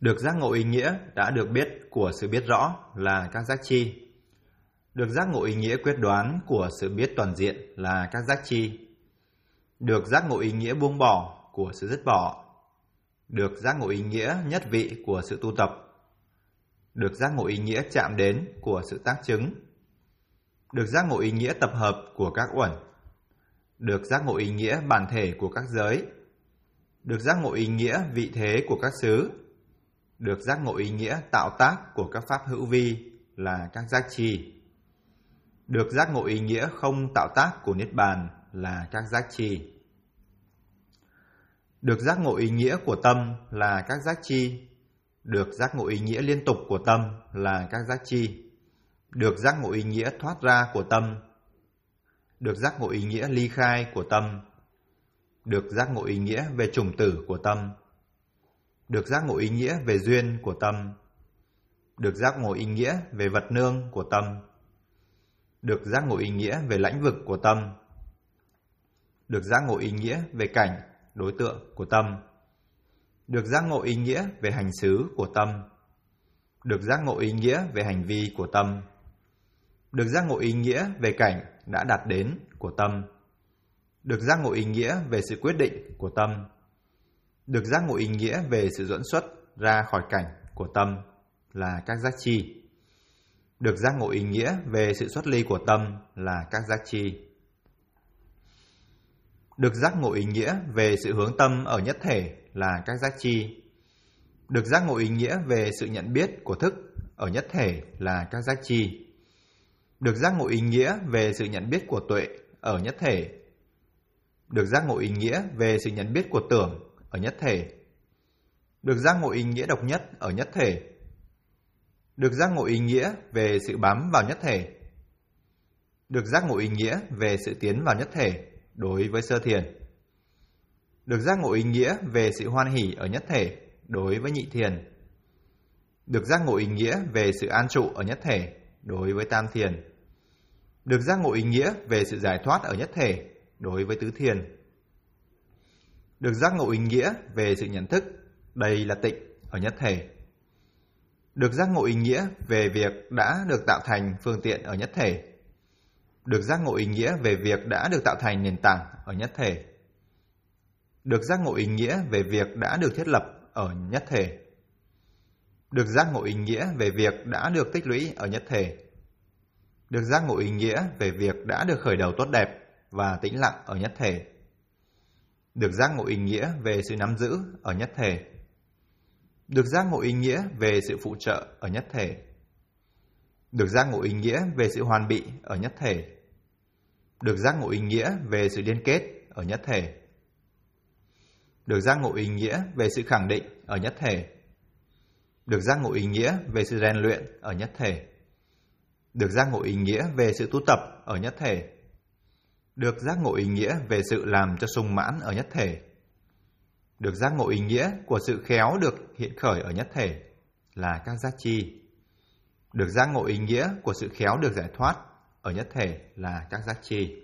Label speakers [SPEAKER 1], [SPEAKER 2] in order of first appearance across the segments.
[SPEAKER 1] Được giác ngộ ý nghĩa đã được biết của sự biết rõ là các giác chi. Được giác ngộ ý nghĩa quyết đoán của sự biết toàn diện là các giác chi. Được giác ngộ ý nghĩa buông bỏ của sự dứt bỏ. Được giác ngộ ý nghĩa nhất vị của sự tu tập. Được giác ngộ ý nghĩa chạm đến của sự tác chứng. Được giác ngộ ý nghĩa tập hợp của các uẩn. Được giác ngộ ý nghĩa bản thể của các giới. Được giác ngộ ý nghĩa vị thế của các xứ. Được giác ngộ ý nghĩa tạo tác của các pháp hữu vi là các giác chi. Được giác ngộ ý nghĩa không tạo tác của Niết Bàn là các giác chi. Được giác ngộ ý nghĩa của tâm là các giác chi. Được giác ngộ ý nghĩa liên tục của tâm là các giác chi. Được giác ngộ ý nghĩa thoát ra của tâm. Được giác ngộ ý nghĩa ly khai của tâm. Được giác ngộ ý nghĩa về chủng tử của tâm. Được giác ngộ ý nghĩa về duyên của tâm. Được giác ngộ ý nghĩa về vật nương của tâm. Được giác ngộ ý nghĩa về lãnh vực của tâm. Được giác ngộ ý nghĩa về cảnh, đối tượng của tâm. Được giác ngộ ý nghĩa về hành xứ của tâm. Được giác ngộ ý nghĩa về hành vi của tâm. Được giác ngộ ý nghĩa về cảnh đã đạt đến của tâm. Được giác ngộ ý nghĩa về sự quyết định của tâm. Được giác ngộ ý nghĩa về sự dẫn xuất ra khỏi cảnh của tâm là các giác chi. Được giác ngộ ý nghĩa về sự xuất ly của tâm là các giác chi. Được giác ngộ ý nghĩa về sự hướng tâm ở nhất thể là các giác chi. Được giác ngộ ý nghĩa về sự nhận biết của thức ở nhất thể là các giác chi. Được giác ngộ ý nghĩa về sự nhận biết của tuệ ở nhất thể. Được giác ngộ ý nghĩa về sự nhận biết của tưởng ở nhất thể. Được giác ngộ ý nghĩa độc nhất ở nhất thể. Được giác ngộ ý nghĩa về sự bám vào nhất thể. Được giác ngộ ý nghĩa về sự tiến vào nhất thể đối với sơ thiền. Được giác ngộ ý nghĩa về sự hoan hỷ ở nhất thể đối với nhị thiền. Được giác ngộ ý nghĩa về sự an trụ ở nhất thể đối với tam thiền. Được giác ngộ ý nghĩa về sự giải thoát ở nhất thể đối với tứ thiền. Được giác ngộ ý nghĩa về sự nhận thức đây là tịnh ở nhất thể. Được giác ngộ ý nghĩa về việc đã được tạo thành phương tiện ở nhất thể. Được giác ngộ ý nghĩa về việc đã được tạo thành nền tảng ở nhất thể. Được giác ngộ ý nghĩa về việc đã được thiết lập ở nhất thể. Được giác ngộ ý nghĩa về việc đã được tích lũy ở nhất thể. Được giác ngộ ý nghĩa về việc đã được khởi đầu tốt đẹp và tĩnh lặng ở nhất thể. Được giác ngộ ý nghĩa về sự nắm giữ ở nhất thể. Được giác ngộ ý nghĩa về sự phụ trợ ở nhất thể. Được giác ngộ ý nghĩa về sự hoàn bị ở nhất thể. Được giác ngộ ý nghĩa về sự liên kết ở nhất thể. Được giác ngộ ý nghĩa về sự khẳng định ở nhất thể. Được giác ngộ ý nghĩa về sự rèn luyện ở nhất thể. Được giác ngộ ý nghĩa về sự tu tập ở nhất thể. Được giác ngộ ý nghĩa về sự làm cho sung mãn ở nhất thể. Được giác ngộ ý nghĩa của sự khéo được hiện khởi ở nhất thể là các giác chi. Được giác ngộ ý nghĩa của sự khéo được giải thoát ở nhất thể là các giác chi.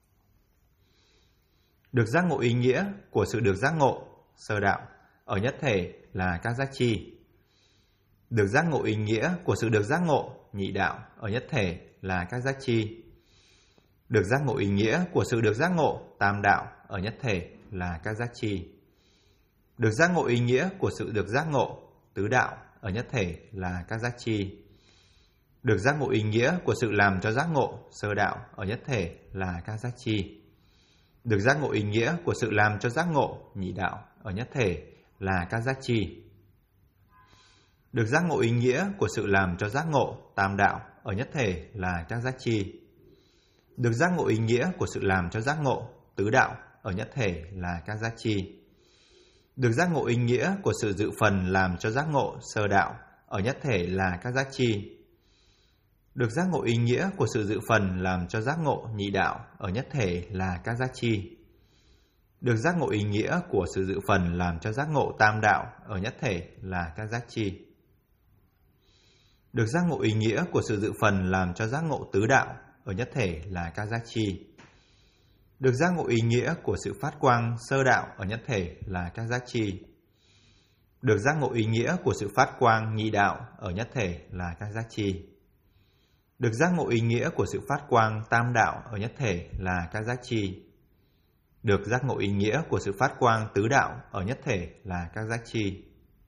[SPEAKER 1] Được giác ngộ ý nghĩa của sự được giác ngộ, sơ đạo, ở nhất thể là các giác chi. Được giác ngộ ý nghĩa của sự được giác ngộ, nhị đạo, ở nhất thể là các giác chi. Được giác ngộ ý nghĩa của sự được giác ngộ, tam đạo, ở nhất thể là các giác chi. Được giác ngộ ý nghĩa của sự được giác ngộ, tứ đạo, ở nhất thể là các giác chi. Được giác ngộ ý nghĩa của sự làm cho giác ngộ, sơ đạo, ở nhất thể là các giác chi. Được giác ngộ ý nghĩa của sự làm cho giác ngộ, nhị đạo, ở nhất thể là các giác chi. Được giác ngộ ý nghĩa của sự làm cho giác ngộ, tam đạo, ở nhất thể là các giác chi. Được giác ngộ ý nghĩa của sự làm cho giác ngộ, tứ đạo, ở nhất thể là các giác chi. Được giác ngộ ý nghĩa của sự dự phần làm cho giác ngộ, sơ đạo, ở nhất thể là các giác chi. Được giác ngộ ý nghĩa của sự dự phần làm cho giác ngộ, nhị đạo, ở nhất thể là các giác chi. Được giác ngộ ý nghĩa của sự dự phần làm cho giác ngộ, tam đạo, ở nhất thể là các giác chi. Được giác ngộ ý nghĩa của sự dự phần làm cho giác ngộ, tứ đạo, ở nhất thể là các giác chi. Được giác ngộ ý nghĩa của sự phát quang, sơ đạo, ở nhất thể là các giác chi. Được giác ngộ ý nghĩa của sự phát quang nhị đạo ở nhất thể là các giác chi. Được giác ngộ ý nghĩa của sự phát quang tam đạo ở nhất thể là các giác chi. Được giác ngộ ý nghĩa của sự phát quang tứ đạo ở nhất thể là các giác chi.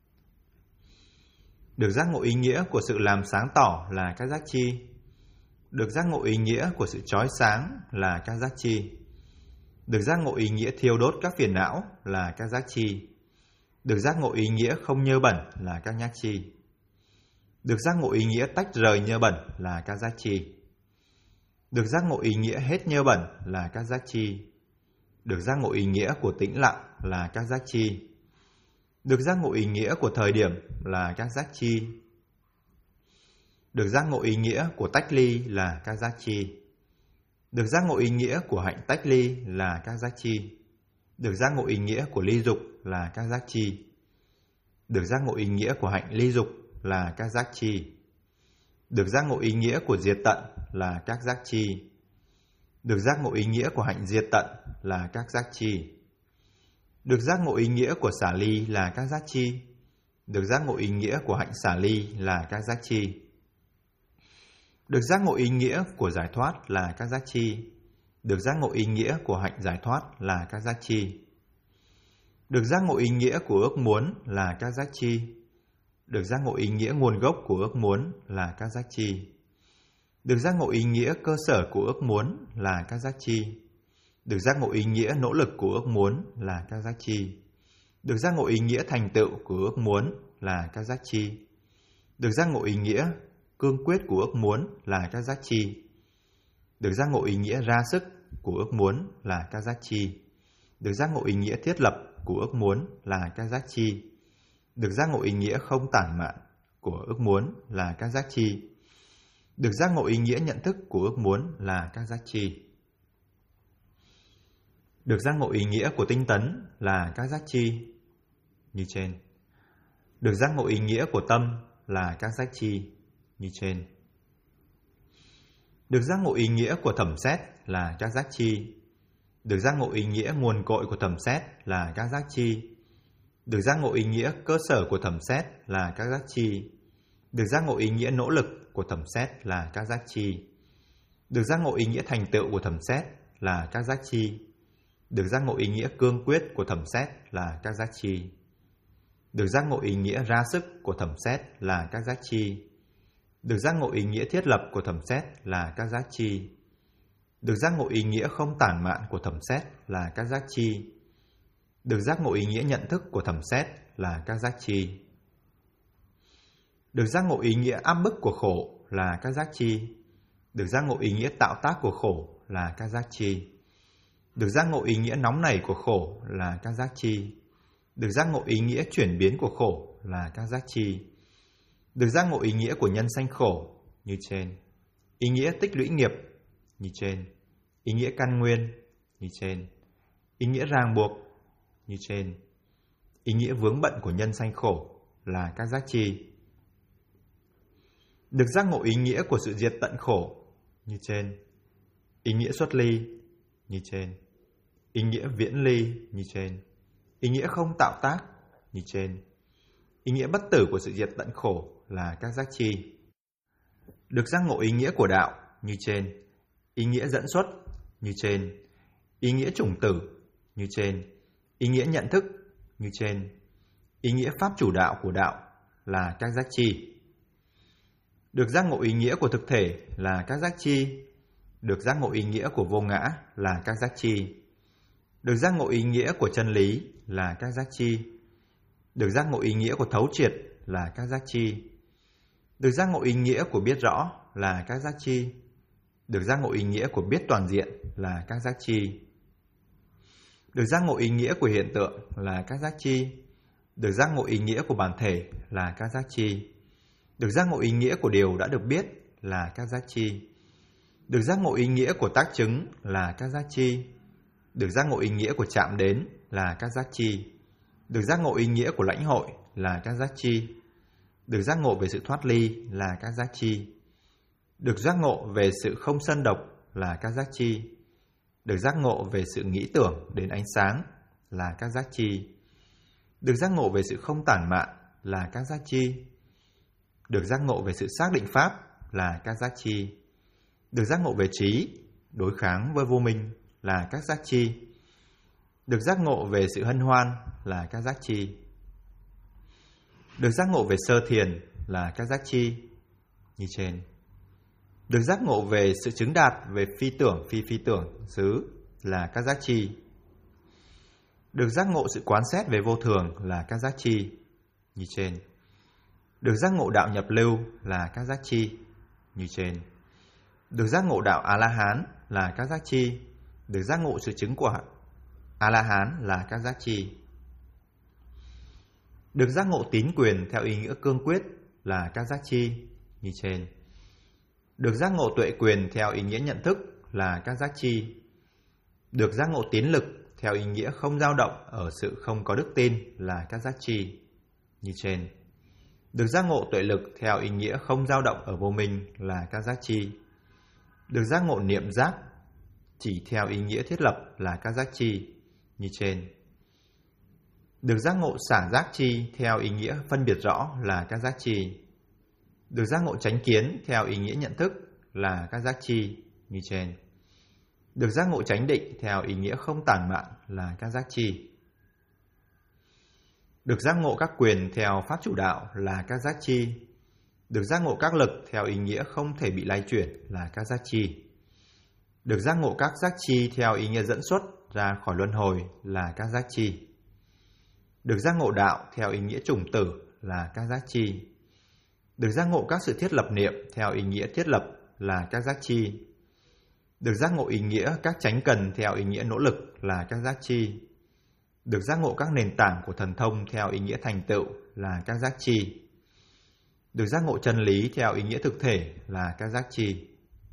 [SPEAKER 1] Được giác ngộ ý nghĩa của sự làm sáng tỏ là các giác chi. Được giác ngộ ý nghĩa của sự chói sáng là các giác chi. Được giác ngộ ý nghĩa thiêu đốt các phiền não là các giác chi. Được giác ngộ ý nghĩa không nhơ bẩn là các nhác chi. Được giác ngộ ý nghĩa tách rời nhơ bẩn là các giác chi. Được giác ngộ ý nghĩa hết nhơ bẩn là các giác chi. Được giác ngộ ý nghĩa của tĩnh lặng là các giác chi. Được giác ngộ ý nghĩa của thời điểm là các giác chi. Được giác ngộ ý nghĩa của tách ly là các giác chi. Được giác ngộ ý nghĩa của hạnh tách ly là các giác chi. Được giác ngộ ý nghĩa của ly dục là các giác chi. Được giác ngộ ý nghĩa của hạnh ly dục là các giác chi. Được giác ngộ ý nghĩa của diệt tận là các giác chi. Được giác ngộ ý nghĩa của hạnh diệt tận là các giác chi. Được giác ngộ ý nghĩa của xả ly là các giác chi. Được giác ngộ ý nghĩa của hạnh xả ly là các giác chi. Được giác ngộ ý nghĩa của giải thoát là các giác chi. Được giác ngộ ý nghĩa của hạnh giải thoát là các giác chi. Được giác ngộ ý nghĩa của ước muốn là các giác chi. Được giác ngộ ý nghĩa nguồn gốc của ước muốn là các giác chi. Được giác ngộ ý nghĩa cơ sở của ước muốn là các giác chi. Được giác ngộ ý nghĩa nỗ lực của ước muốn là các giác chi. Được giác ngộ ý nghĩa thành tựu của ước muốn là các giác chi. Được giác ngộ ý nghĩa cương quyết của ước muốn là các giác chi. Được giác ngộ ý nghĩa ra sức của ước muốn là các giác chi. Được giác ngộ ý nghĩa thiết lập của ước muốn là các giác chi. Được giác ngộ ý nghĩa không tản mạn của ước muốn là các giác chi. Được giác ngộ ý nghĩa nhận thức của ước muốn là các giác chi. Được giác ngộ ý nghĩa của tinh tấn là các giác chi như trên. Được giác ngộ ý nghĩa của tâm là các giác chi như trên. Được giác ngộ ý nghĩa của thẩm xét là các giác chi. Được giác ngộ ý nghĩa nguồn cội của thẩm xét là các giác chi. Được giác ngộ ý nghĩa cơ sở của thẩm xét là các giác chi. Được giác ngộ ý nghĩa nỗ lực của thẩm xét là các giác chi. Được giác ngộ ý nghĩa thành tựu của thẩm xét là các giác chi. Được giác ngộ ý nghĩa cương quyết của thẩm xét là các giác chi. Được giác ngộ ý nghĩa ra sức của thẩm xét là các giác chi. Được giác ngộ ý nghĩa thiết lập của thẩm xét là các giác chi. Được giác ngộ ý nghĩa không tản mạn của thẩm xét là các giác chi. Được giác ngộ ý nghĩa nhận thức của thẩm xét là các giác chi. Được giác ngộ ý nghĩa áp bức của khổ là các giác chi. Được giác ngộ ý nghĩa tạo tác của khổ là các giác chi. Được giác ngộ ý nghĩa nóng nảy của khổ là các giác chi. Được giác ngộ ý nghĩa chuyển biến của khổ là các giác chi. Được giác ngộ ý nghĩa của nhân sanh khổ như trên. Ý nghĩa tích lũy nghiệp như trên. Ý nghĩa căn nguyên như trên. Ý nghĩa ràng buộc như trên. Ý nghĩa vướng bận của nhân sanh khổ là các giác chi. Được giác ngộ ý nghĩa của sự diệt tận khổ như trên. Ý nghĩa xuất ly như trên. Ý nghĩa viễn ly như trên. Ý nghĩa không tạo tác như trên. Ý nghĩa bất tử của sự diệt tận khổ là các giác chi. Được giác ngộ ý nghĩa của đạo như trên. Ý nghĩa dẫn xuất như trên. Ý nghĩa chủng tử như trên. Ý nghĩa nhận thức như trên. Ý nghĩa pháp chủ đạo của đạo là các giác chi. Được giác ngộ ý nghĩa của thực thể là các giác chi. Được giác ngộ ý nghĩa của vô ngã là các giác chi. Được giác ngộ ý nghĩa của chân lý là các giác chi. Được giác ngộ ý nghĩa của thấu triệt là các giác chi. Được giác ngộ ý nghĩa của biết rõ là các giác chi. Được giác ngộ ý nghĩa của biết toàn diện là các giác chi. Được giác ngộ ý nghĩa của hiện tượng là các giác chi. Được giác ngộ ý nghĩa của bản thể là các giác chi. Được giác ngộ ý nghĩa của điều đã được biết là các giác chi. Được giác ngộ ý nghĩa của tác chứng là các giác chi. Được giác ngộ ý nghĩa của chạm đến là các giác chi. Được giác ngộ ý nghĩa của lãnh hội là các giác chi. Được giác ngộ về sự thoát ly là các giác chi. Được giác ngộ về sự không sân độc là các giác chi. Được giác ngộ về sự nghĩ tưởng đến ánh sáng là các giác chi. Được giác ngộ về sự không tản mạn là các giác chi. Được giác ngộ về sự xác định pháp là các giác chi. Được giác ngộ về trí, đối kháng với vô minh là các giác chi. Được giác ngộ về sự hân hoan là các giác chi. Được giác ngộ về sơ thiền là các giác chi như trên. Được giác ngộ về sự chứng đạt về phi tưởng, phi tưởng xứ là các giác chi. Được giác ngộ sự quán xét về vô thường là các giác chi như trên. Được giác ngộ đạo nhập lưu là các giác chi như trên. Được giác ngộ đạo A-la-hán là các giác chi. Được giác ngộ sự chứng quả A-la-hán là các giác chi. Được giác ngộ tín quyền theo ý nghĩa cương quyết là các giác chi như trên. Được giác ngộ tuệ quyền theo ý nghĩa nhận thức là các giác chi. Được giác ngộ tín lực theo ý nghĩa không dao động ở sự không có đức tin là các giác chi như trên. Được giác ngộ tuệ lực theo ý nghĩa không dao động ở vô minh là các giác chi. Được giác ngộ niệm giác chỉ theo ý nghĩa thiết lập là các giác chi như trên. Được giác ngộ xả giác chi theo ý nghĩa phân biệt rõ là các giác chi. Được giác ngộ chánh kiến theo ý nghĩa nhận thức là các giác chi như trên. Được giác ngộ chánh định theo ý nghĩa không tản mạn là các giác chi. Được giác ngộ các quyền theo pháp chủ đạo là các giác chi. Được giác ngộ các lực theo ý nghĩa không thể bị lay chuyển là các giác chi. Được giác ngộ các giác chi theo ý nghĩa dẫn xuất ra khỏi luân hồi là các giác chi. Được giác ngộ đạo theo ý nghĩa chủng tử là các giác chi. Được giác ngộ các sự thiết lập niệm theo ý nghĩa thiết lập là các giác chi. Được giác ngộ ý nghĩa các chánh cần theo ý nghĩa nỗ lực là các giác chi. Được giác ngộ các nền tảng của thần thông theo ý nghĩa thành tựu là các giác chi. Được giác ngộ chân lý theo ý nghĩa thực thể là các giác chi.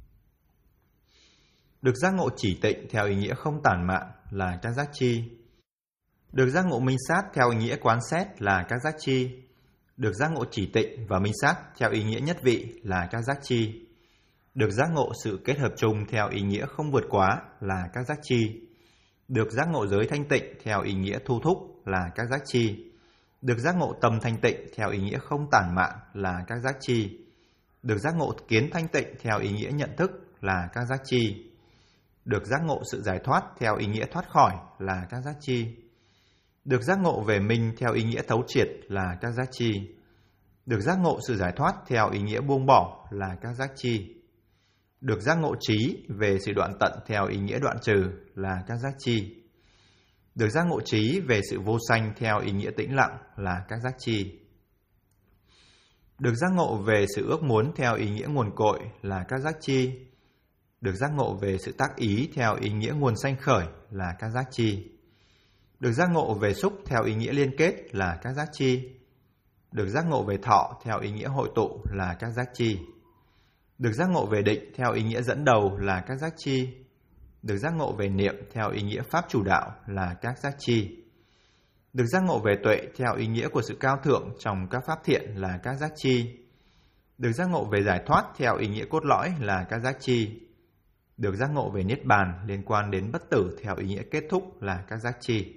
[SPEAKER 1] Được giác ngộ chỉ tịnh theo ý nghĩa không tản mạn là các giác chi. Được giác ngộ minh sát theo ý nghĩa quán xét là các giác chi. Được giác ngộ chỉ tịnh và minh sát theo ý nghĩa nhất vị là các giác chi. Được giác ngộ sự kết hợp chung theo ý nghĩa không vượt quá là các giác chi. Được giác ngộ giới thanh tịnh theo ý nghĩa thu thúc là các giác chi. Được giác ngộ tâm thanh tịnh theo ý nghĩa không tản mạn là các giác chi. Được giác ngộ kiến thanh tịnh theo ý nghĩa nhận thức là các giác chi. Được giác ngộ sự giải thoát theo ý nghĩa thoát khỏi là các giác chi. Được giác ngộ về minh theo ý nghĩa thấu triệt là các giác chi. Được giác ngộ sự giải thoát theo ý nghĩa buông bỏ là các giác chi. Được giác ngộ trí về sự đoạn tận theo ý nghĩa đoạn trừ là các giác chi. Được giác ngộ trí về sự vô sanh theo ý nghĩa tĩnh lặng là các giác chi. Được giác ngộ về sự ước muốn theo ý nghĩa nguồn cội là các giác chi. Được giác ngộ về sự tác ý theo ý nghĩa nguồn sanh khởi là các giác chi. Được giác ngộ về xúc theo ý nghĩa liên kết là các giác chi. Được giác ngộ về thọ theo ý nghĩa hội tụ là các giác chi. Được giác ngộ về định theo ý nghĩa dẫn đầu là các giác chi. Được giác ngộ về niệm theo ý nghĩa pháp chủ đạo là các giác chi. Được giác ngộ về tuệ theo ý nghĩa của sự cao thượng trong các pháp thiện là các giác chi. Được giác ngộ về giải thoát theo ý nghĩa cốt lõi là các giác chi. Được giác ngộ về niết bàn liên quan đến bất tử theo ý nghĩa kết thúc là các giác chi.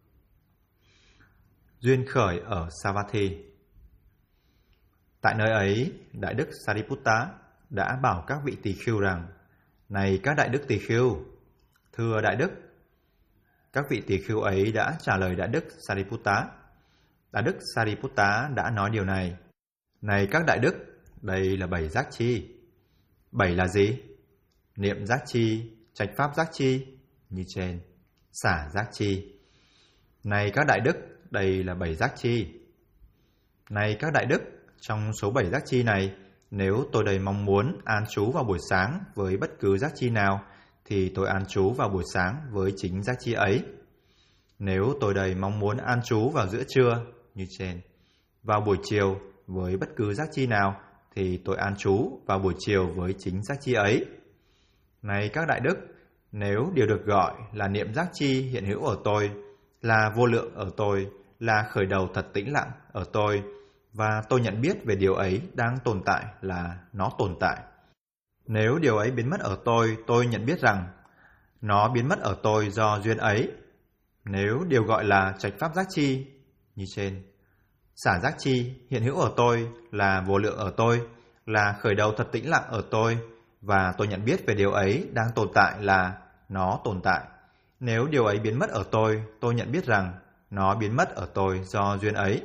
[SPEAKER 1] Duyên khởi ở Savatthi. Tại nơi ấy, Đại Đức Sariputta đã bảo các vị tỳ khưu rằng: Này các đại đức tỳ khưu, thưa đại đức. Các vị tỳ khưu ấy đã trả lời Đại Đức Sariputta. Đại Đức Sariputta đã nói điều này: Này các đại đức, đây là 7 giác chi. 7 là gì? Niệm giác chi, trạch pháp giác chi như trên, xả giác chi. Này các đại đức, đây là 7 giác chi. Này các đại đức, trong số 7 giác chi này, nếu tôi đầy mong muốn an trú vào buổi sáng với bất cứ giác chi nào, thì tôi an trú vào buổi sáng với chính giác chi ấy. Nếu tôi đầy mong muốn an trú vào giữa trưa, như trên, vào buổi chiều với bất cứ giác chi nào, thì tôi an trú vào buổi chiều với chính giác chi ấy. Này các đại đức, nếu điều được gọi là niệm giác chi hiện hữu ở tôi, là vô lượng ở tôi, là khởi đầu thật tĩnh lặng ở tôi, và tôi nhận biết về điều ấy đang tồn tại là nó tồn tại. Nếu điều ấy biến mất ở tôi nhận biết rằng nó biến mất ở tôi do duyên ấy. Nếu điều gọi là trạch pháp giác chi, như trên. Xả giác chi hiện hữu ở tôi là vô lượng ở tôi, là khởi đầu thật tĩnh lặng ở tôi, và tôi nhận biết về điều ấy đang tồn tại là nó tồn tại. Nếu điều ấy biến mất ở tôi nhận biết rằng nó biến mất ở tôi do duyên ấy.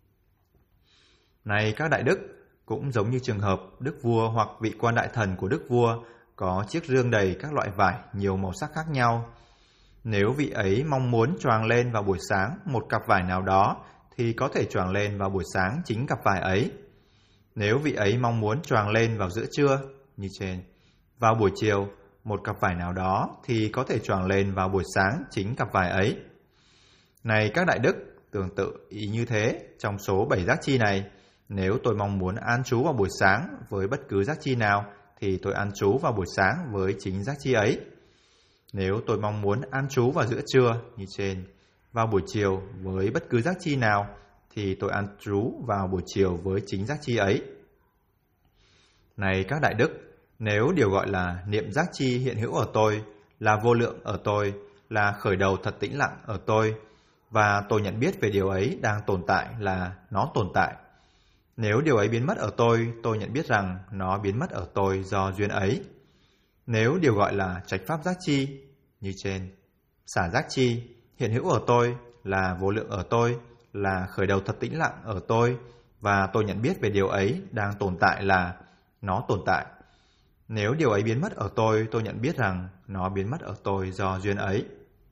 [SPEAKER 1] Này các đại đức, cũng giống như trường hợp đức vua hoặc vị quan đại thần của đức vua có chiếc rương đầy các loại vải nhiều màu sắc khác nhau. Nếu vị ấy mong muốn choàng lên vào buổi sáng một cặp vải nào đó thì có thể choàng lên vào buổi sáng chính cặp vải ấy. Nếu vị ấy mong muốn choàng lên vào giữa trưa như trên, vào buổi chiều một cặp vải nào đó thì có thể choàng lên vào buổi sáng chính cặp vải ấy. Này các đại đức, tương tự ý như thế, trong số 7 giác chi này, nếu tôi mong muốn an trú vào buổi sáng với bất cứ giác chi nào thì tôi an trú vào buổi sáng với chính giác chi ấy. Nếu tôi mong muốn an trú vào giữa trưa như trên, vào buổi chiều với bất cứ giác chi nào thì tôi an trú vào buổi chiều với chính giác chi ấy. Này các đại đức, nếu điều gọi là niệm giác chi hiện hữu ở tôi, là vô lượng ở tôi, là khởi đầu thật tĩnh lặng ở tôi, và tôi nhận biết về điều ấy đang tồn tại là nó tồn tại. Nếu điều ấy biến mất ở tôi nhận biết rằng nó biến mất ở tôi do duyên ấy. Nếu điều gọi là trạch pháp giác chi như trên, xả giác chi hiện hữu ở tôi, là vô lượng ở tôi, là khởi đầu thật tĩnh lặng ở tôi, và tôi nhận biết về điều ấy đang tồn tại là nó tồn tại. Nếu điều ấy biến mất ở tôi nhận biết rằng nó biến mất ở tôi do duyên ấy.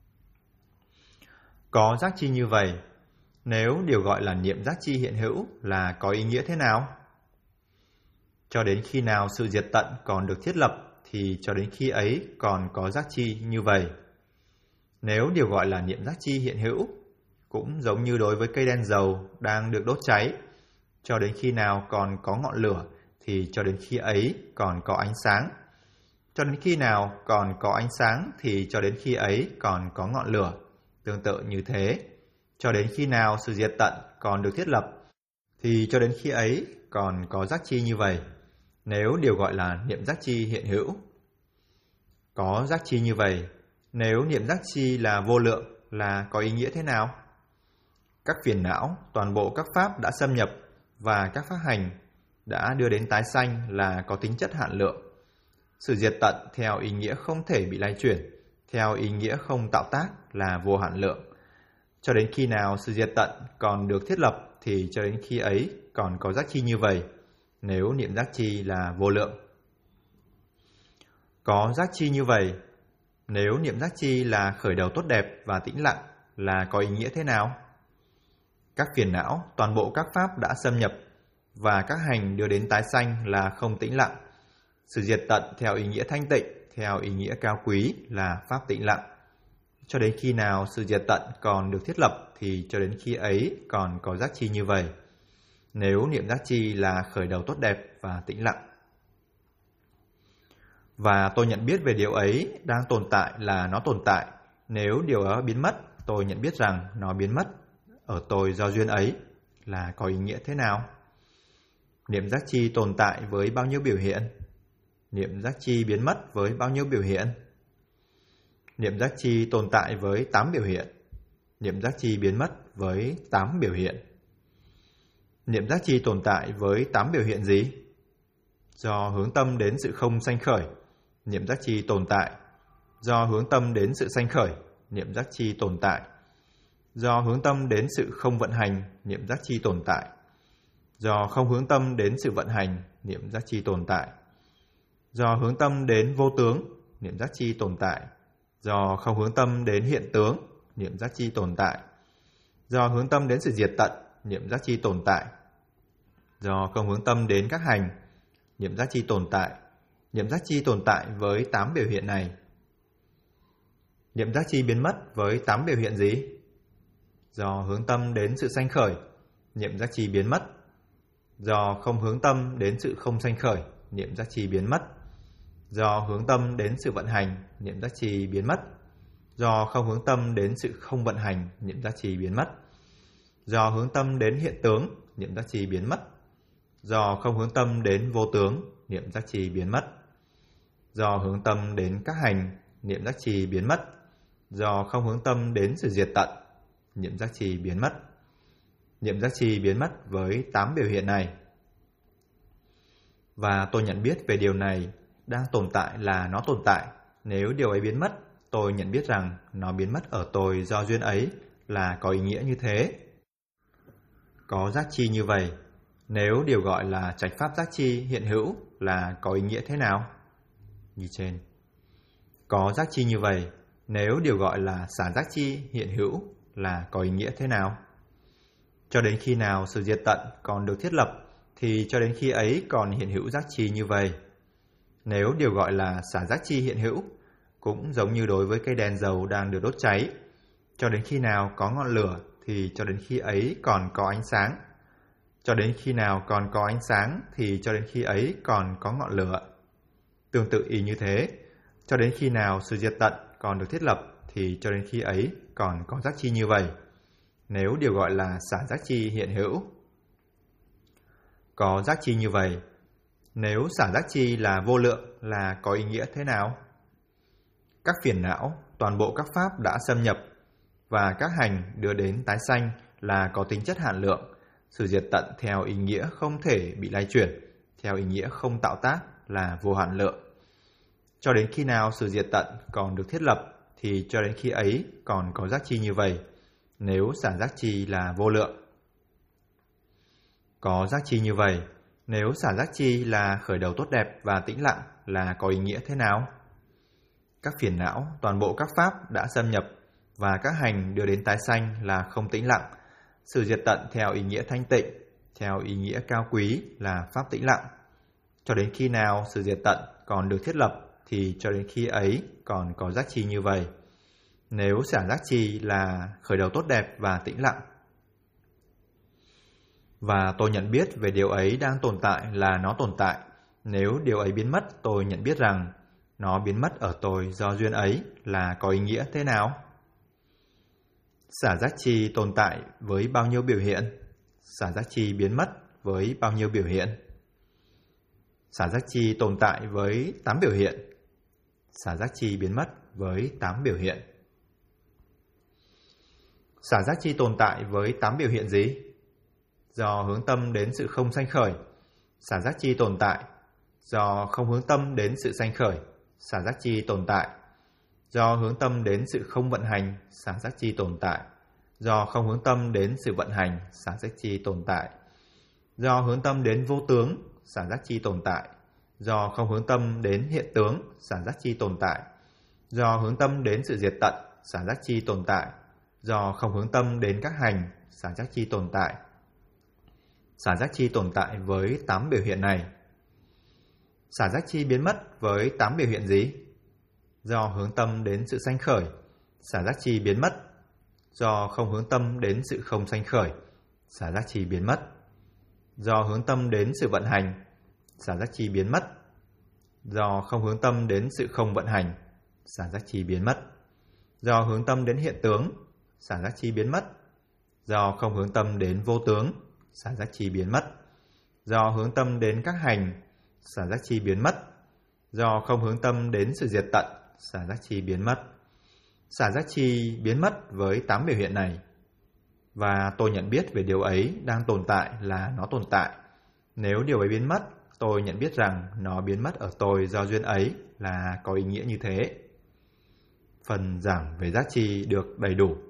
[SPEAKER 1] Có giác chi như vậy, nếu điều gọi là niệm giác chi hiện hữu là có ý nghĩa thế nào? Cho đến khi nào sự diệt tận còn được thiết lập thì cho đến khi ấy còn có giác chi như vậy. Nếu điều gọi là niệm giác chi hiện hữu, cũng giống như đối với cây đèn dầu đang được đốt cháy, cho đến khi nào còn có ngọn lửa thì cho đến khi ấy còn có ánh sáng. Cho đến khi nào còn có ánh sáng thì cho đến khi ấy còn có ngọn lửa. Tương tự như thế, cho đến khi nào sự diệt tận còn được thiết lập thì cho đến khi ấy còn có giác chi như vậy. Nếu điều gọi là niệm giác chi hiện hữu, có giác chi như vậy, nếu niệm giác chi là vô lượng là có ý nghĩa thế nào? Các phiền não, toàn bộ các pháp đã xâm nhập và các pháp hành đã đưa đến tái sanh là có tính chất hạn lượng. Sự diệt tận theo ý nghĩa không thể bị lay chuyển, theo ý nghĩa không tạo tác là vô hạn lượng. Cho đến khi nào sự diệt tận còn được thiết lập thì cho đến khi ấy còn có giác chi như vậy, nếu niệm giác chi là vô lượng. Có giác chi như vậy, nếu niệm giác chi là khởi đầu tốt đẹp và tĩnh lặng là có ý nghĩa thế nào? Các phiền não, toàn bộ các pháp đã xâm nhập và các hành đưa đến tái sanh là không tĩnh lặng. Sự diệt tận theo ý nghĩa thanh tịnh, theo ý nghĩa cao quý là pháp tĩnh lặng. Cho đến khi nào sự diệt tận còn được thiết lập thì cho đến khi ấy còn có giác chi như vậy, nếu niệm giác chi là khởi đầu tốt đẹp và tĩnh lặng. Và tôi nhận biết về điều ấy đang tồn tại là nó tồn tại. Nếu điều đó biến mất, tôi nhận biết rằng nó biến mất ở tôi do duyên ấy là có ý nghĩa thế nào? Niệm giác chi tồn tại với bao nhiêu biểu hiện? Niệm giác chi biến mất với bao nhiêu biểu hiện? Niệm giác chi tồn tại với 8 biểu hiện. Niệm giác chi biến mất với 8 biểu hiện. Niệm giác chi tồn tại với 8 biểu hiện gì? Do hướng tâm đến sự không sanh khởi, niệm giác chi tồn tại. Do hướng tâm đến sự sanh khởi, niệm giác chi tồn tại. Do hướng tâm đến sự không vận hành, niệm giác chi tồn tại. Do không hướng tâm đến sự vận hành, niệm giác chi tồn tại. Do hướng tâm đến vô tướng, niệm giác chi tồn tại. Do không hướng tâm đến hiện tướng, niệm giác chi tồn tại. Do hướng tâm đến sự diệt tận, niệm giác chi tồn tại. Do không hướng tâm đến các hành, niệm giác chi tồn tại. Niệm giác chi tồn tại với 8 biểu hiện này. Niệm giác chi biến mất với 8 biểu hiện gì? Do hướng tâm đến sự sanh khởi, niệm giác chi biến mất. Do không hướng tâm đến sự không sanh khởi, niệm giác chi biến mất. Do hướng tâm đến sự vận hành, niệm giác chi biến mất. Do không hướng tâm đến sự không vận hành, niệm giác chi biến mất. Do hướng tâm đến hiện tướng, niệm giác chi biến mất. Do không hướng tâm đến vô tướng, niệm giác chi biến mất. Do hướng tâm đến các hành, niệm giác chi biến mất. Do không hướng tâm đến sự diệt tận, niệm giác chi biến mất. Niệm giác chi biến mất với 8 biểu hiện này. Và tôi nhận biết về điều này đang tồn tại là nó tồn tại. Nếu điều ấy biến mất, tôi nhận biết rằng nó biến mất ở tôi do duyên ấy là có ý nghĩa như thế. Có giác chi như vậy, nếu điều gọi là trạch pháp giác chi hiện hữu là có ý nghĩa thế nào? Như trên. Có giác chi như vậy, nếu điều gọi là xả giác chi hiện hữu là có ý nghĩa thế nào? Cho đến khi nào sự diệt tận còn được thiết lập thì cho đến khi ấy còn hiện hữu giác chi như vậy. Nếu điều gọi là xả giác chi hiện hữu, cũng giống như đối với cây đèn dầu đang được đốt cháy, cho đến khi nào có ngọn lửa thì cho đến khi ấy còn có ánh sáng. Cho đến khi nào còn có ánh sáng thì cho đến khi ấy còn có ngọn lửa. Tương tự y như thế, cho đến khi nào sự diệt tận còn được thiết lập thì cho đến khi ấy còn có giác chi như vậy. Nếu điều gọi là xả giác chi hiện hữu. Có giác chi như vậy, nếu xả giác chi là vô lượng là có ý nghĩa thế nào? Các phiền não, toàn bộ các pháp đã xâm nhập và các hành đưa đến tái sanh là có tính chất hạn lượng. Sự diệt tận theo ý nghĩa không thể bị lay chuyển, theo ý nghĩa không tạo tác là vô hạn lượng. Cho đến khi nào sự diệt tận còn được thiết lập thì cho đến khi ấy còn có giác chi như vậy, nếu xả giác chi là vô lượng. Có giác chi như vậy, nếu xả giác chi là khởi đầu tốt đẹp và tĩnh lặng là có ý nghĩa thế nào? Các phiền não, toàn bộ các pháp đã xâm nhập và các hành đưa đến tái sanh là không tĩnh lặng. Sự diệt tận theo ý nghĩa thanh tịnh, theo ý nghĩa cao quý là pháp tĩnh lặng. Cho đến khi nào sự diệt tận còn được thiết lập thì cho đến khi ấy còn có giác chi như vậy. Nếu xả giác chi là khởi đầu tốt đẹp và tĩnh lặng. Và tôi nhận biết về điều ấy đang tồn tại là nó tồn tại. Nếu điều ấy biến mất, tôi nhận biết rằng nó biến mất ở tôi do duyên ấy là có ý nghĩa thế nào? Xả giác chi tồn tại với bao nhiêu biểu hiện? Xả giác chi biến mất với bao nhiêu biểu hiện? Xả giác chi tồn tại với 8 biểu hiện. Xả giác chi biến mất với 8 biểu hiện. Xả giác chi tồn tại với 8 biểu hiện gì? Do hướng tâm đến sự không sanh khởi, xả giác chi tồn tại. Do không hướng tâm đến sự sanh khởi, xả giác chi tồn tại. Do hướng tâm đến sự không vận hành, xả giác chi tồn tại. Do không hướng tâm đến sự vận hành, xả giác chi tồn tại. Do hướng tâm đến vô tướng, xả giác chi tồn tại. Do không hướng tâm đến hiện tướng, xả giác chi tồn tại. Do hướng tâm đến sự diệt tận, xả giác chi tồn tại. Do không hướng tâm đến các hành, xả giác chi tồn tại. Xả giác chi tồn tại với 8 biểu hiện này. Xả giác chi biến mất với 8 biểu hiện gì? Do hướng tâm đến sự sanh khởi, xả giác chi biến mất. Do không hướng tâm đến sự không sanh khởi, xả giác chi biến mất. Do hướng tâm đến sự vận hành, xả giác chi biến mất. Do không hướng tâm đến sự không vận hành, xả giác chi biến mất. Do hướng tâm đến hiện tướng, xả giác chi biến mất. Do không hướng tâm đến vô tướng, xả giác chi biến mất. Do hướng tâm đến các hành, xả giác chi biến mất. Do không hướng tâm đến sự diệt tận, xả giác chi biến mất. Xả giác chi biến mất với 8 biểu hiện này. Và tôi nhận biết về điều ấy đang tồn tại là nó tồn tại. Nếu điều ấy biến mất, tôi nhận biết rằng nó biến mất ở tôi do duyên ấy là có ý nghĩa như thế. Phần giảng về giác chi được đầy đủ.